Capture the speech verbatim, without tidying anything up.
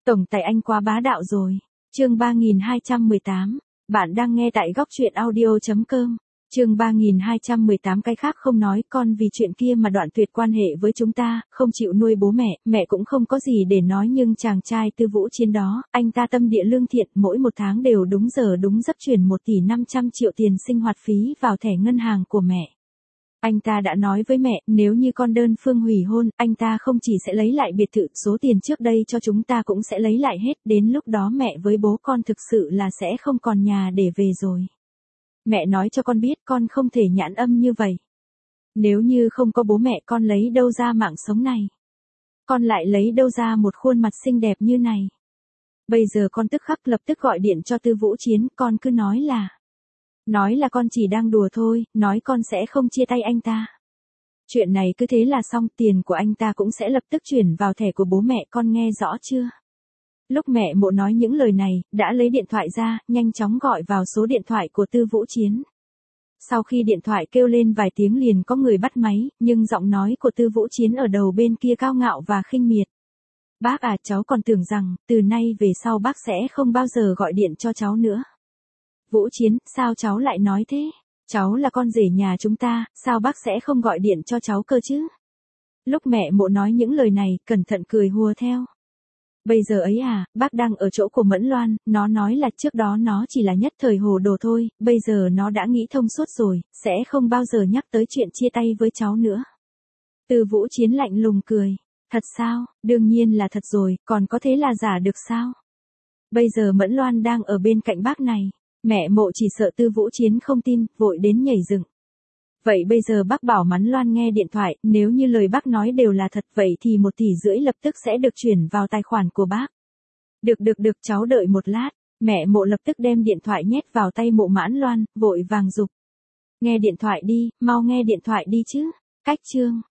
Tổng tài anh quá bá đạo rồi. Chương ba nghìn hai trăm mười tám. Bạn đang nghe tại góc truyện audio chấm com. Chương ba nghìn hai trăm mười tám. Cái khác không nói, con vì chuyện kia mà đoạn tuyệt quan hệ với chúng ta, không chịu nuôi bố mẹ, mẹ cũng không có gì để nói, nhưng chàng trai Tư Vũ Chiến đó, anh ta tâm địa lương thiện, mỗi một tháng đều đúng giờ đúng giấc chuyển một tỷ năm trăm triệu tiền sinh hoạt phí vào thẻ ngân hàng của mẹ. Anh ta đã nói với mẹ, nếu như con đơn phương hủy hôn, anh ta không chỉ sẽ lấy lại biệt thự, số tiền trước đây cho chúng ta cũng sẽ lấy lại hết, đến lúc đó mẹ với bố con thực sự là sẽ không còn nhà để về rồi. Mẹ nói cho con biết con không thể nhãn âm như vậy. Nếu như không có bố mẹ, con lấy đâu ra mạng sống này? Con lại lấy đâu ra một khuôn mặt xinh đẹp như này? Bây giờ con tức khắc lập tức gọi điện cho Tư Vũ Chiến, con cứ nói là... Nói là con chỉ đang đùa thôi, nói con sẽ không chia tay anh ta. Chuyện này cứ thế là xong, tiền của anh ta cũng sẽ lập tức chuyển vào thẻ của bố mẹ, con nghe rõ chưa? Lúc mẹ Mộ nói những lời này, đã lấy điện thoại ra, nhanh chóng gọi vào số điện thoại của Tư Vũ Chiến. Sau khi điện thoại kêu lên vài tiếng liền có người bắt máy, nhưng giọng nói của Tư Vũ Chiến ở đầu bên kia cao ngạo và khinh miệt. Bác à, cháu còn tưởng rằng, từ nay về sau bác sẽ không bao giờ gọi điện cho cháu nữa. Vũ Chiến, sao cháu lại nói thế? Cháu là con rể nhà chúng ta, sao bác sẽ không gọi điện cho cháu cơ chứ? Lúc mẹ Mộ nói những lời này, cẩn thận cười hùa theo. Bây giờ ấy à, bác đang ở chỗ của Mẫn Loan, nó nói là trước đó nó chỉ là nhất thời hồ đồ thôi, bây giờ nó đã nghĩ thông suốt rồi, sẽ không bao giờ nhắc tới chuyện chia tay với cháu nữa. Tư Vũ Chiến lạnh lùng cười. Thật sao? Đương nhiên là thật rồi, còn có thế là giả được sao? Bây giờ Mẫn Loan đang ở bên cạnh bác này. Mẹ Mộ chỉ sợ Tư Vũ Chiến không tin, vội đến nhảy dựng. Vậy bây giờ bác bảo Mẫn Loan nghe điện thoại, nếu như lời bác nói đều là thật, vậy thì một tỷ rưỡi lập tức sẽ được chuyển vào tài khoản của bác. Được được được, cháu đợi một lát. Mẹ Mộ lập tức đem điện thoại nhét vào tay Mộ Mẫn Loan, vội vàng giục. Nghe điện thoại đi, mau nghe điện thoại đi chứ. Cách chương.